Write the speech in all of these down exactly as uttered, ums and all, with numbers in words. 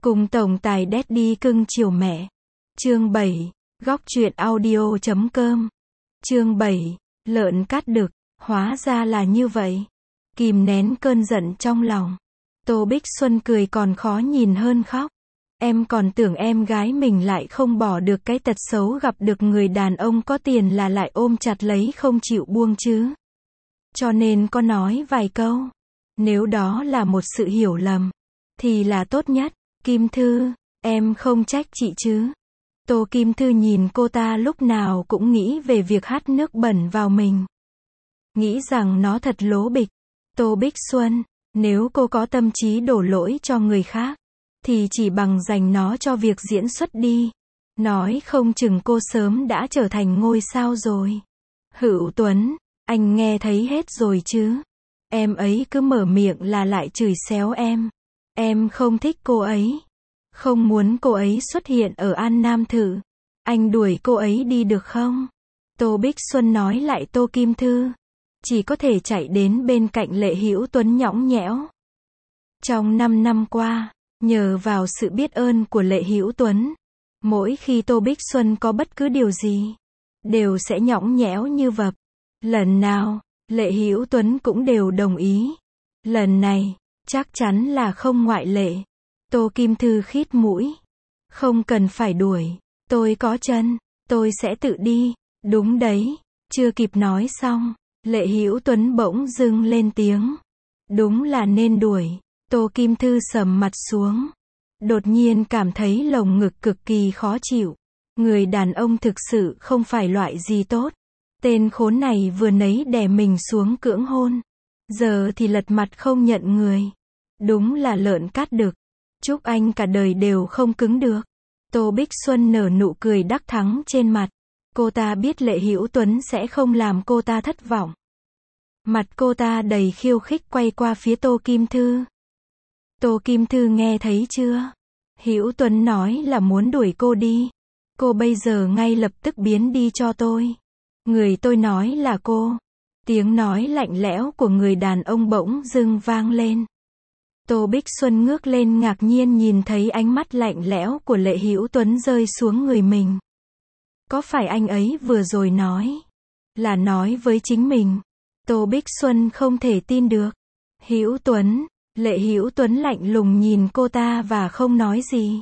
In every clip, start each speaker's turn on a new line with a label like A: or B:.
A: Cùng tổng tài Daddy cưng chiều mẹ. Chương bảy. Góc truyện audio chấm com. Chương bảy. Lợn cắt đực. Hóa ra là như vậy. Kìm nén cơn giận trong lòng. Tô Bích Xuân cười còn khó nhìn hơn khóc. Em còn tưởng em gái mình lại không bỏ được cái tật xấu gặp được người đàn ông có tiền là lại ôm chặt lấy không chịu buông chứ. Cho nên có nói vài câu. Nếu đó là một sự hiểu lầm, thì là tốt nhất. Kim Thư, em không trách chị chứ. Tô Kim Thư nhìn cô ta lúc nào cũng nghĩ về việc hắt nước bẩn vào mình. Nghĩ rằng nó thật lố bịch. Tô Bích Xuân, nếu cô có tâm trí đổ lỗi cho người khác, thì chỉ bằng dành nó cho việc diễn xuất đi. Nói không chừng cô sớm đã trở thành ngôi sao rồi. Hữu Tuấn, anh nghe thấy hết rồi chứ. Em ấy cứ mở miệng là lại chửi xéo em. Em không thích cô ấy. Không muốn cô ấy xuất hiện ở An Nam Thự. Anh đuổi cô ấy đi được không? Tô Bích Xuân nói lại Tô Kim Thư. Chỉ có thể chạy đến bên cạnh Lệ Hữu Tuấn nhõng nhẽo. Trong năm năm qua, nhờ vào sự biết ơn của Lệ Hữu Tuấn, mỗi khi Tô Bích Xuân có bất cứ điều gì, đều sẽ nhõng nhẽo như vập. Lần nào, Lệ Hữu Tuấn cũng đều đồng ý. Lần này, chắc chắn là không ngoại lệ. Tô Kim Thư khít mũi. Không cần phải đuổi. Tôi có chân. Tôi sẽ tự đi. Đúng đấy. Chưa kịp nói xong, Lệ Hữu Tuấn bỗng dưng lên tiếng. Đúng là nên đuổi. Tô Kim Thư sầm mặt xuống. Đột nhiên cảm thấy lồng ngực cực kỳ khó chịu. Người đàn ông thực sự không phải loại gì tốt. Tên khốn này vừa nấy đè mình xuống cưỡng hôn. Giờ thì lật mặt không nhận người. Đúng là lợn cắt đực. Chúc anh cả đời đều không cứng được. Tô Bích Xuân nở nụ cười đắc thắng trên mặt. Cô ta biết Lệ Hữu Tuấn sẽ không làm cô ta thất vọng. Mặt cô ta đầy khiêu khích quay qua phía Tô Kim Thư. Tô Kim Thư nghe thấy chưa? Hữu Tuấn nói là muốn đuổi cô đi. Cô bây giờ ngay lập tức biến đi cho tôi. Người tôi nói là cô. Tiếng nói lạnh lẽo của người đàn ông bỗng dưng vang lên. Tô Bích Xuân ngước lên ngạc nhiên nhìn thấy ánh mắt lạnh lẽo của Lệ Hữu Tuấn rơi xuống người mình. Có phải anh ấy vừa rồi nói là nói với chính mình? Tô Bích Xuân không thể tin được. Hữu Tuấn, Lệ Hữu Tuấn lạnh lùng nhìn cô ta và không nói gì.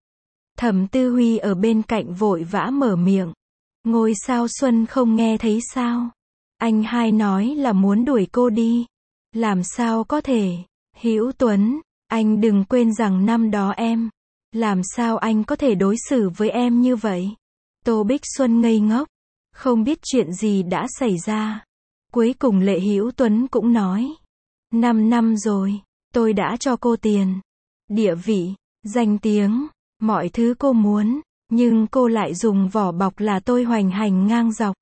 A: Thẩm Tư Huy ở bên cạnh vội vã mở miệng. Ngôi sao Xuân không nghe thấy sao? Anh hai nói là muốn đuổi cô đi. Làm sao có thể? Hữu Tuấn, anh đừng quên rằng năm đó em. Làm sao anh có thể đối xử với em như vậy? Tô Bích Xuân ngây ngốc. Không biết chuyện gì đã xảy ra. Cuối cùng Lệ Hữu Tuấn cũng nói. Năm năm rồi, tôi đã cho cô tiền, địa vị, danh tiếng, mọi thứ cô muốn. Nhưng cô lại dùng vỏ bọc là tôi hoành hành ngang dọc.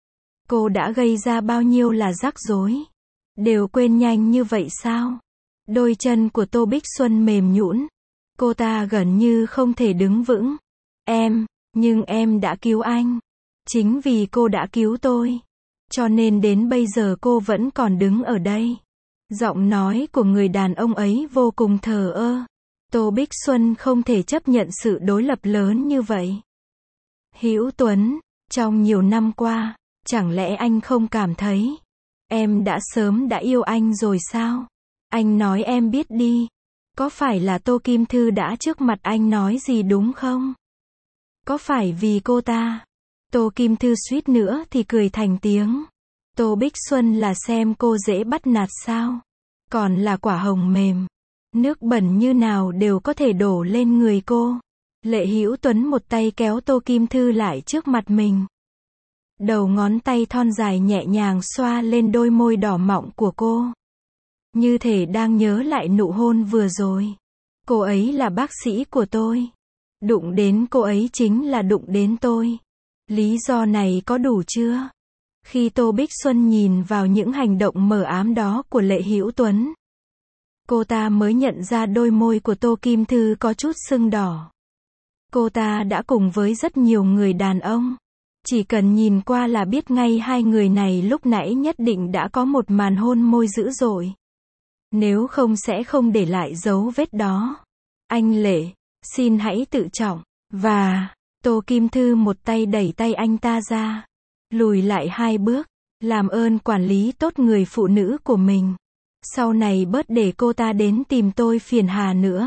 A: Cô đã gây ra bao nhiêu là rắc rối. Đều quên nhanh như vậy sao? Đôi chân của Tô Bích Xuân mềm nhũn. Cô ta gần như không thể đứng vững. Em, nhưng em đã cứu anh. Chính vì cô đã cứu tôi. Cho nên đến bây giờ cô vẫn còn đứng ở đây. Giọng nói của người đàn ông ấy vô cùng thờ ơ. Tô Bích Xuân không thể chấp nhận sự đối lập lớn như vậy. Hữu Tuấn, trong nhiều năm qua, chẳng lẽ anh không cảm thấy em đã sớm đã yêu anh rồi sao? Anh nói em biết đi. Có phải là Tô Kim Thư đã trước mặt anh nói gì đúng không? Có phải vì cô ta? Tô Kim Thư suýt nữa thì cười thành tiếng. Tô Bích Xuân là xem cô dễ bắt nạt sao? Còn là quả hồng mềm. Nước bẩn như nào đều có thể đổ lên người cô. Lệ Hữu Tuấn một tay kéo Tô Kim Thư lại trước mặt mình. Đầu ngón tay thon dài nhẹ nhàng xoa lên đôi môi đỏ mọng của cô. Như thể đang nhớ lại nụ hôn vừa rồi. Cô ấy là bác sĩ của tôi. Đụng đến cô ấy chính là đụng đến tôi. Lý do này có đủ chưa? Khi Tô Bích Xuân nhìn vào những hành động mờ ám đó của Lệ Hữu Tuấn, cô ta mới nhận ra đôi môi của Tô Kim Thư có chút sưng đỏ. Cô ta đã cùng với rất nhiều người đàn ông. Chỉ cần nhìn qua là biết ngay hai người này lúc nãy nhất định đã có một màn hôn môi dữ dội. Nếu không sẽ không để lại dấu vết đó. Anh Lệ, Xin hãy tự trọng. Và, Tô Kim Thư một tay đẩy tay anh ta ra. Lùi lại hai bước. Làm ơn quản lý tốt người phụ nữ của mình. Sau này bớt để cô ta đến tìm tôi phiền hà nữa.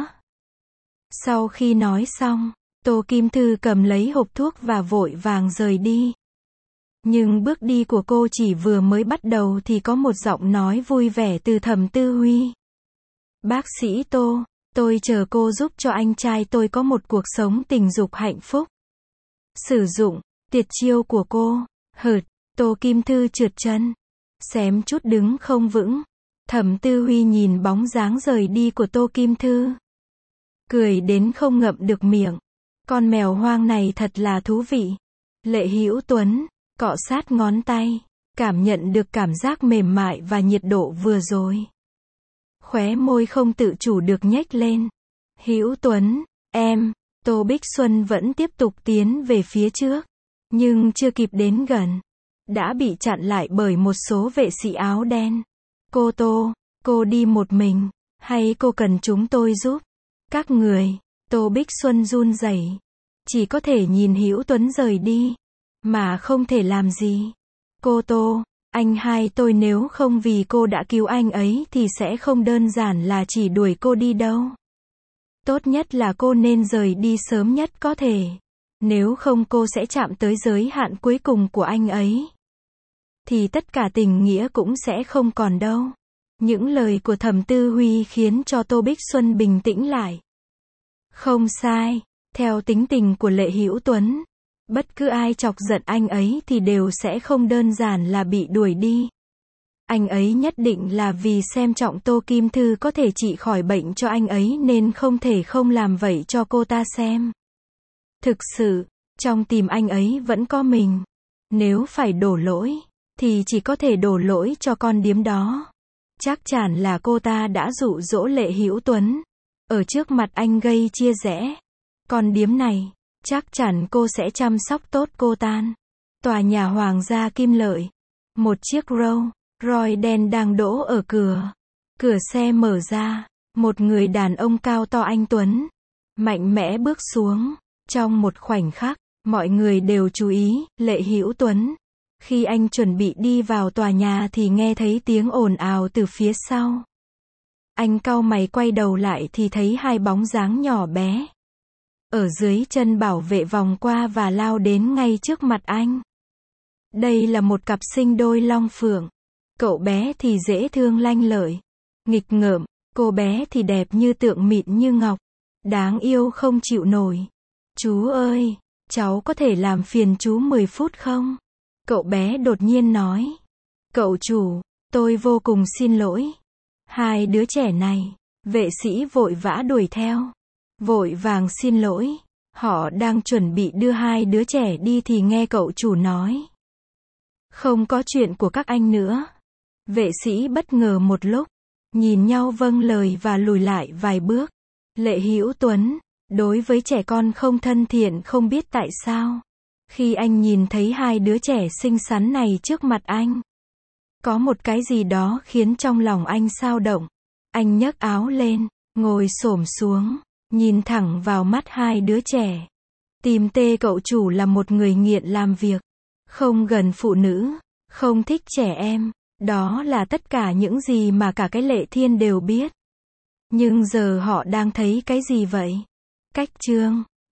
A: Sau khi nói xong, Tô Kim Thư cầm lấy hộp thuốc và vội vàng rời đi. Nhưng bước đi của cô chỉ vừa mới bắt đầu thì có một giọng nói vui vẻ từ Thẩm Tư Huy. Bác sĩ Tô, tôi chờ cô giúp cho anh trai tôi có một cuộc sống tình dục hạnh phúc. Sử dụng, tuyệt chiêu của cô, hửt, Tô Kim Thư trượt chân. Xém chút đứng không vững. Thẩm Tư Huy nhìn bóng dáng rời đi của Tô Kim Thư. Cười đến không ngậm được miệng. Con mèo hoang này thật là thú vị. Lệ Hữu Tuấn, cọ sát ngón tay, cảm nhận được cảm giác mềm mại và nhiệt độ vừa rồi. Khóe môi không tự chủ được nhếch lên. Hữu Tuấn, em, Tô Bích Xuân vẫn tiếp tục tiến về phía trước. Nhưng chưa kịp đến gần, đã bị chặn lại bởi một số vệ sĩ áo đen. Cô Tô, cô đi một mình, hay cô cần chúng tôi giúp? Các người, Tô Bích Xuân run rẩy, chỉ có thể nhìn Hữu Tuấn rời đi, mà không thể làm gì. Cô Tô, anh hai tôi nếu không vì cô đã cứu anh ấy thì sẽ không đơn giản là chỉ đuổi cô đi đâu. Tốt nhất là cô nên rời đi sớm nhất có thể. Nếu không cô sẽ chạm tới giới hạn cuối cùng của anh ấy. Thì tất cả tình nghĩa cũng sẽ không còn đâu. Những lời của Thẩm Tư Huy khiến cho Tô Bích Xuân bình tĩnh lại. Không sai, theo tính tình của Lệ Hữu Tuấn, bất cứ ai chọc giận anh ấy thì đều sẽ không đơn giản là bị đuổi đi. Anh ấy nhất định là vì xem trọng Tô Kim Thư có thể trị khỏi bệnh cho anh ấy nên không thể không làm vậy cho cô ta xem. Thực sự, trong tim anh ấy vẫn có mình. Nếu phải đổ lỗi, thì chỉ có thể đổ lỗi cho con điếm đó. Chắc chắn là cô ta đã dụ dỗ Lệ Hữu Tuấn. Ở trước mặt anh gây chia rẽ. Con điếm này, chắc chắn cô sẽ chăm sóc tốt cô ta. Tòa nhà Hoàng gia Kim Lợi. Một chiếc Rolls Royce đen đang đỗ ở cửa. Cửa xe mở ra. Một người đàn ông cao to anh Tuấn. Mạnh mẽ bước xuống. Trong một khoảnh khắc, mọi người đều chú ý, Lệ Hữu Tuấn. Khi anh chuẩn bị đi vào tòa nhà thì nghe thấy tiếng ồn ào từ phía sau. Anh cau mày quay đầu lại thì thấy hai bóng dáng nhỏ bé. Ở dưới chân bảo vệ vòng qua và lao đến ngay trước mặt anh. Đây là một cặp sinh đôi long phượng. Cậu bé thì dễ thương lanh lợi, nghịch ngợm, cô bé thì đẹp như tượng mịn như ngọc. Đáng yêu không chịu nổi. Chú ơi, cháu có thể làm phiền chú mười phút không? Cậu bé đột nhiên nói. Cậu chủ, tôi vô cùng xin lỗi. Hai đứa trẻ này, vệ sĩ vội vã đuổi theo. Vội vàng xin lỗi. Họ đang chuẩn bị đưa hai đứa trẻ đi thì nghe cậu chủ nói. Không có chuyện của các anh nữa. Vệ sĩ bất ngờ một lúc, nhìn nhau vâng lời và lùi lại vài bước. Lệ Hữu Tuấn, đối với trẻ con không thân thiện không biết tại sao. Khi anh nhìn thấy hai đứa trẻ xinh xắn này trước mặt anh, có một cái gì đó khiến trong lòng anh xao động. Anh nhấc áo lên, ngồi xổm xuống, nhìn thẳng vào mắt hai đứa trẻ. Tìm tê cậu chủ là một người nghiện làm việc, không gần phụ nữ, không thích trẻ em. Đó là tất cả những gì mà cả cái Lệ Thiên đều biết. Nhưng giờ họ đang thấy cái gì vậy? Cách chương